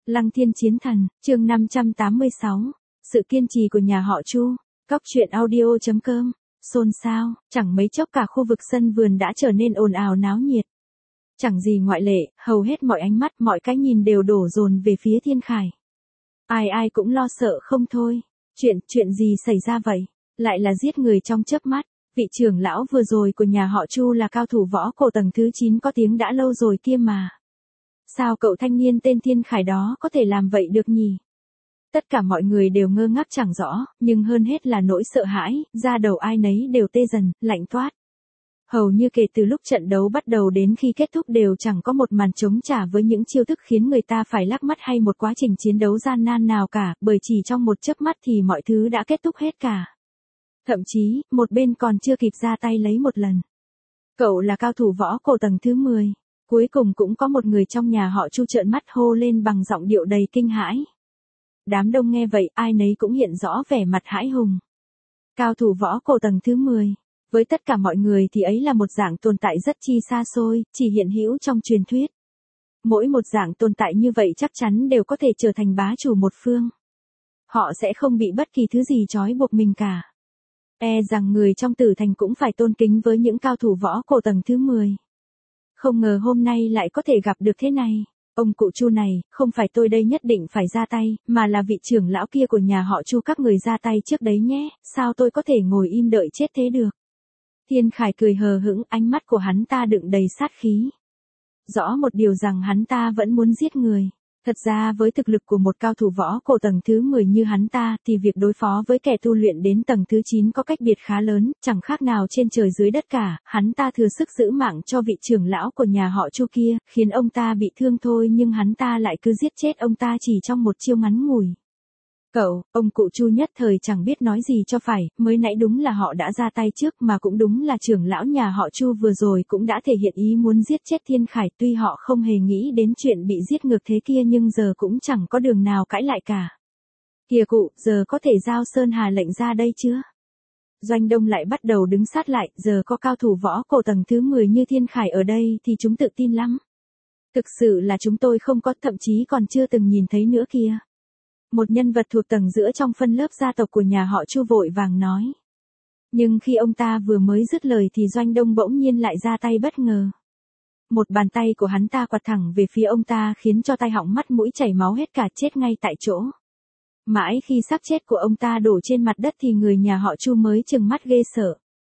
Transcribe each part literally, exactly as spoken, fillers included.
Lăng Thiên Chiến Thần, chương năm trăm tám mươi sáu. Sự kiên trì của nhà họ Chu. Cóc truyện audio chấm com. Xôn xao, chẳng mấy chốc cả khu vực sân vườn đã trở nên ồn ào náo nhiệt. Chẳng gì ngoại lệ, hầu hết mọi ánh mắt, mọi cái nhìn đều đổ dồn về phía Thiên Khải. Ai ai cũng lo sợ không thôi. Chuyện, chuyện gì xảy ra vậy? Lại là giết người trong chớp mắt. Vị trưởng lão vừa rồi của nhà họ Chu là cao thủ võ cổ tầng thứ chín có tiếng đã lâu rồi kia mà. Sao cậu thanh niên tên Thiên Khải đó có thể làm vậy được nhỉ? Tất cả mọi người đều ngơ ngác chẳng rõ, nhưng hơn hết là nỗi sợ hãi, da đầu ai nấy đều tê dần, lạnh toát. Hầu như kể từ lúc trận đấu bắt đầu đến khi kết thúc đều chẳng có một màn chống trả với những chiêu thức khiến người ta phải lắc mắt hay một quá trình chiến đấu gian nan nào cả, bởi chỉ trong một chớp mắt thì mọi thứ đã kết thúc hết cả. Thậm chí, một bên còn chưa kịp ra tay lấy một lần. Cậu là cao thủ võ cổ tầng thứ mười. Cuối cùng cũng có một người trong nhà họ Chu trợn mắt hô lên bằng giọng điệu đầy kinh hãi. Đám đông nghe vậy ai nấy cũng hiện rõ vẻ mặt hãi hùng. Cao thủ võ cổ tầng thứ mười. Với tất cả mọi người thì ấy là một dạng tồn tại rất chi xa xôi, chỉ hiện hữu trong truyền thuyết. Mỗi một dạng tồn tại như vậy chắc chắn đều có thể trở thành bá chủ một phương. Họ sẽ không bị bất kỳ thứ gì trói buộc mình cả. E rằng người trong Tử Thành cũng phải tôn kính với những cao thủ võ cổ tầng thứ mười. Không ngờ hôm nay lại có thể gặp được thế này. Ông cụ Chu này, không phải tôi đây nhất định phải ra tay, mà là vị trưởng lão kia của nhà họ Chu các người ra tay trước đấy nhé, sao tôi có thể ngồi im đợi chết thế được. Thiên Khải cười hờ hững, ánh mắt của hắn ta đựng đầy sát khí. Rõ một điều rằng hắn ta vẫn muốn giết người. Thật ra với thực lực của một cao thủ võ cổ tầng thứ mười như hắn ta thì việc đối phó với kẻ tu luyện đến tầng thứ chín có cách biệt khá lớn, chẳng khác nào trên trời dưới đất cả, hắn ta thừa sức giữ mạng cho vị trưởng lão của nhà họ Chu kia, khiến ông ta bị thương thôi nhưng hắn ta lại cứ giết chết ông ta chỉ trong một chiêu ngắn ngủi. Cậu, ông cụ Chu nhất thời chẳng biết nói gì cho phải, mới nãy đúng là họ đã ra tay trước mà cũng đúng là trưởng lão nhà họ Chu vừa rồi cũng đã thể hiện ý muốn giết chết Thiên Khải, tuy họ không hề nghĩ đến chuyện bị giết ngược thế kia nhưng giờ cũng chẳng có đường nào cãi lại cả. Kìa cụ, giờ có thể giao Sơn Hà lệnh ra đây chưa? Doanh Đông lại bắt đầu đứng sát lại, giờ có cao thủ võ cổ tầng thứ mười như Thiên Khải ở đây thì chúng tự tin lắm. Thực sự là chúng tôi không có, thậm chí còn chưa từng nhìn thấy nữa kìa. Một nhân vật thuộc tầng giữa trong phân lớp gia tộc của nhà họ Chu vội vàng nói. Nhưng khi ông ta vừa mới dứt lời thì Doanh Đông bỗng nhiên lại ra tay bất ngờ. Một bàn tay của hắn ta quạt thẳng về phía ông ta khiến cho tai họng mắt mũi chảy máu hết cả, chết ngay tại chỗ. Mãi khi xác chết của ông ta đổ trên mặt đất thì người nhà họ Chu mới trừng mắt ghê sợ.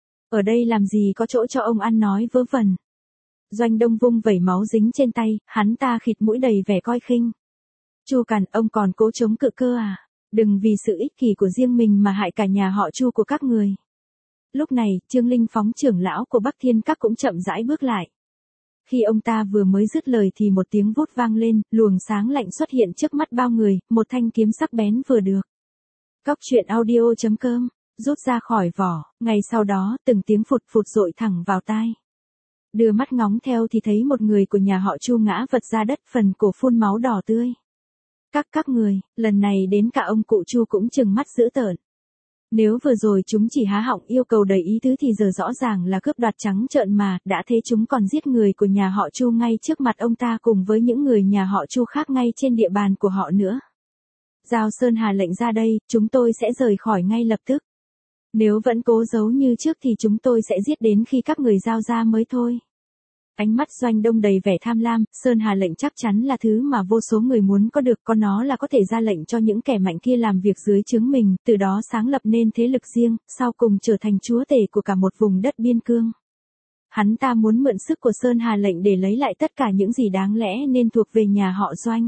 Ở đây làm gì có chỗ cho ông ăn nói vớ vẩn. Doanh Đông vung vẩy máu dính trên tay, hắn ta khịt mũi đầy vẻ coi khinh. Chu Càn, ông còn cố chống cự cơ à? Đừng vì sự ích kỷ của riêng mình mà hại cả nhà họ Chu của các người. Lúc này, Trương Linh Phóng trưởng lão của Bắc Thiên Các cũng chậm rãi bước lại. Khi ông ta vừa mới dứt lời thì một tiếng vút vang lên, luồng sáng lạnh xuất hiện trước mắt bao người, một thanh kiếm sắc bén vừa được. Cóc truyện audio chấm com, rút ra khỏi vỏ, ngày sau đó, từng tiếng phụt phụt dội thẳng vào tai. Đưa mắt ngóng theo thì thấy một người của nhà họ Chu ngã vật ra đất, phần cổ phun máu đỏ tươi. Các các người, lần này đến cả ông cụ Chu cũng trừng mắt dữ tợn. Nếu vừa rồi chúng chỉ há họng yêu cầu đầy ý tứ thì giờ rõ ràng là cướp đoạt trắng trợn mà, đã thế chúng còn giết người của nhà họ Chu ngay trước mặt ông ta cùng với những người nhà họ Chu khác ngay trên địa bàn của họ nữa. Giao Sơn Hà lệnh ra đây, chúng tôi sẽ rời khỏi ngay lập tức. Nếu vẫn cố giấu như trước thì chúng tôi sẽ giết đến khi các người giao ra mới thôi. Ánh mắt Doanh Đông đầy vẻ tham lam, Sơn Hà lệnh chắc chắn là thứ mà vô số người muốn có được, có nó là có thể ra lệnh cho những kẻ mạnh kia làm việc dưới trướng mình, từ đó sáng lập nên thế lực riêng, sau cùng trở thành chúa tể của cả một vùng đất biên cương. Hắn ta muốn mượn sức của Sơn Hà lệnh để lấy lại tất cả những gì đáng lẽ nên thuộc về nhà họ Doanh.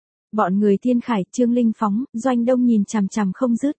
Bọn người Thiên Khải, Trương Linh Phóng, Doanh Đông nhìn chằm chằm không dứt.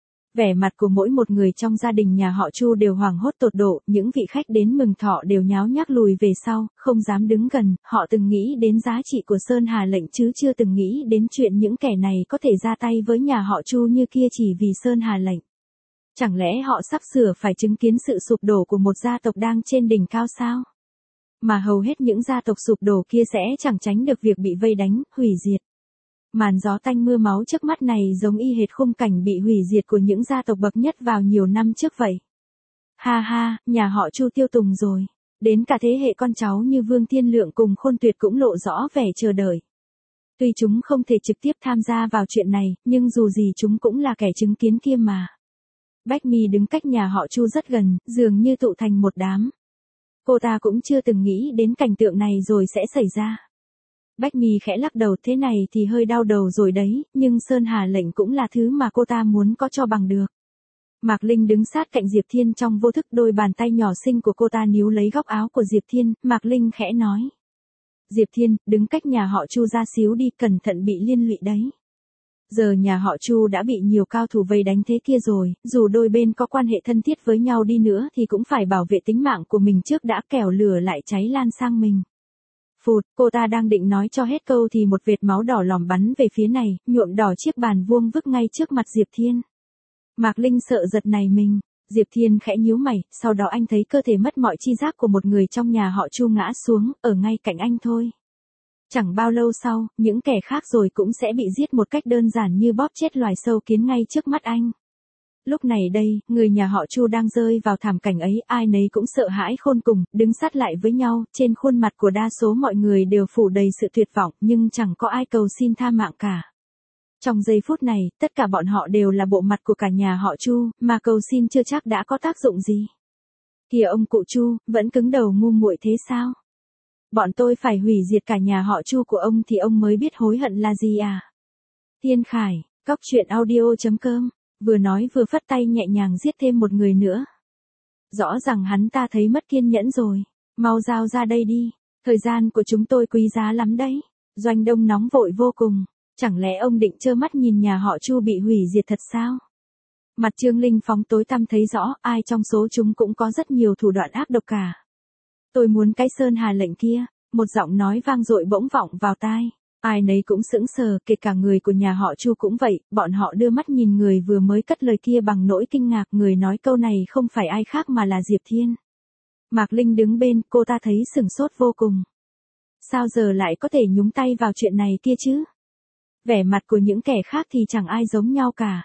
Vẻ mặt của mỗi một người trong gia đình nhà họ Chu đều hoảng hốt tột độ, những vị khách đến mừng thọ đều nháo nhác lùi về sau, không dám đứng gần, họ từng nghĩ đến giá trị của Sơn Hà lệnh chứ chưa từng nghĩ đến chuyện những kẻ này có thể ra tay với nhà họ Chu như kia chỉ vì Sơn Hà lệnh. Chẳng lẽ họ sắp sửa phải chứng kiến sự sụp đổ của một gia tộc đang trên đỉnh cao sao? Mà hầu hết những gia tộc sụp đổ kia sẽ chẳng tránh được việc bị vây đánh, hủy diệt. Màn gió tanh mưa máu trước mắt này giống y hệt khung cảnh bị hủy diệt của những gia tộc bậc nhất vào nhiều năm trước vậy. Ha ha, nhà họ Chu tiêu tùng rồi. Đến cả thế hệ con cháu như Vương Thiên Lượng cùng Khôn Tuyệt cũng lộ rõ vẻ chờ đợi. Tuy chúng không thể trực tiếp tham gia vào chuyện này, nhưng dù gì chúng cũng là kẻ chứng kiến kia mà. Bách Mi đứng cách nhà họ Chu rất gần, dường như tụ thành một đám. Cô ta cũng chưa từng nghĩ đến cảnh tượng này rồi sẽ xảy ra. Bách Mi khẽ lắc đầu, thế này thì hơi đau đầu rồi đấy, nhưng Sơn Hà lệnh cũng là thứ mà cô ta muốn có cho bằng được. Mạc Linh đứng sát cạnh Diệp Thiên trong vô thức, đôi bàn tay nhỏ xinh của cô ta níu lấy góc áo của Diệp Thiên, Mạc Linh khẽ nói. Diệp Thiên, đứng cách nhà họ Chu ra xíu đi, cẩn thận bị liên lụy đấy. Giờ nhà họ Chu đã bị nhiều cao thủ vây đánh thế kia rồi, dù đôi bên có quan hệ thân thiết với nhau đi nữa thì cũng phải bảo vệ tính mạng của mình trước đã, kẻo lửa lại cháy lan sang mình. Phụt, cô ta đang định nói cho hết câu thì một vệt máu đỏ lòm bắn về phía này, nhuộm đỏ chiếc bàn vuông vức ngay trước mặt Diệp Thiên. Mạc Linh sợ giật nảy mình. Diệp Thiên khẽ nhíu mày, sau đó anh thấy cơ thể mất mọi chi giác của một người trong nhà họ Chu ngã xuống, ở ngay cạnh anh thôi. Chẳng bao lâu sau, những kẻ khác rồi cũng sẽ bị giết một cách đơn giản như bóp chết loài sâu kiến ngay trước mắt anh. Lúc này đây, người nhà họ Chu đang rơi vào thảm cảnh ấy, ai nấy cũng sợ hãi khôn cùng, đứng sát lại với nhau, trên khuôn mặt của đa số mọi người đều phủ đầy sự tuyệt vọng, nhưng chẳng có ai cầu xin tha mạng cả. Trong giây phút này, tất cả bọn họ đều là bộ mặt của cả nhà họ Chu, mà cầu xin chưa chắc đã có tác dụng gì. Kìa ông cụ Chu, vẫn cứng đầu ngu muội thế sao? Bọn tôi phải hủy diệt cả nhà họ Chu của ông thì ông mới biết hối hận là gì à? Thiên Khải, Cóc Truyện Audio chấm com, vừa nói vừa phất tay nhẹ nhàng giết thêm một người nữa. Rõ ràng hắn ta thấy mất kiên nhẫn rồi, mau giao ra đây đi, thời gian của chúng tôi quý giá lắm đấy. Doanh Đông nóng vội vô cùng. Chẳng lẽ ông định trơ mắt nhìn nhà họ Chu bị hủy diệt thật sao? Mặt Trương Linh Phóng tối tăm thấy rõ, ai trong số chúng cũng có rất nhiều thủ đoạn ác độc cả. Tôi muốn cái Sơn Hà lệnh kia, một giọng nói vang dội bỗng vọng vào tai. Ai nấy cũng sững sờ, kể cả người của nhà họ Chu cũng vậy, bọn họ đưa mắt nhìn người vừa mới cất lời kia bằng nỗi kinh ngạc, người nói câu này không phải ai khác mà là Diệp Thiên. Mạc Linh đứng bên, cô ta thấy sửng sốt vô cùng. Sao giờ lại có thể nhúng tay vào chuyện này kia chứ? Vẻ mặt của những kẻ khác thì chẳng ai giống nhau cả.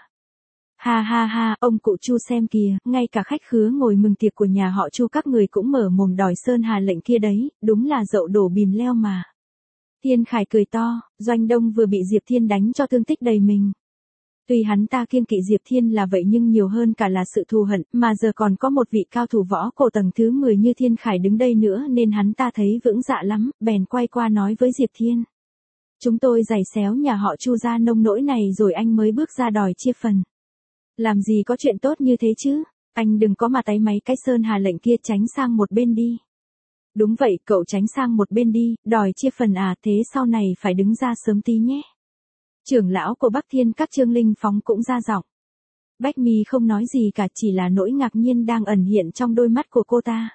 Ha ha ha, ông cụ Chu xem kìa, ngay cả khách khứa ngồi mừng tiệc của nhà họ Chu các người cũng mở mồm đòi Sơn Hà lệnh kia đấy, đúng là dậu đổ bìm leo mà. Thiên Khải cười to, Doanh Đông vừa bị Diệp Thiên đánh cho thương tích đầy mình. Tuy hắn ta kiêng kỵ Diệp Thiên là vậy nhưng nhiều hơn cả là sự thù hận, mà giờ còn có một vị cao thủ võ cổ tầng thứ mười như Thiên Khải đứng đây nữa nên hắn ta thấy vững dạ lắm, bèn quay qua nói với Diệp Thiên. Chúng tôi giày xéo nhà họ Chu ra nông nỗi này rồi anh mới bước ra đòi chia phần. Làm gì có chuyện tốt như thế chứ, anh đừng có mà táy máy cái Sơn Hà lệnh kia, tránh sang một bên đi. Đúng vậy, cậu tránh sang một bên đi, đòi chia phần à, thế sau này phải đứng ra sớm tí nhé. Trưởng lão của Bắc Thiên các Trương Linh Phóng cũng ra giọng. Bách Mi không nói gì cả, chỉ là nỗi ngạc nhiên đang ẩn hiện trong đôi mắt của cô ta.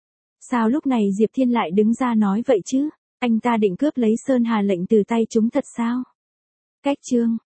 Sao lúc này Diệp Thiên lại đứng ra nói vậy chứ? Anh ta định cướp lấy Sơn Hà lệnh từ tay chúng thật sao? Cách chương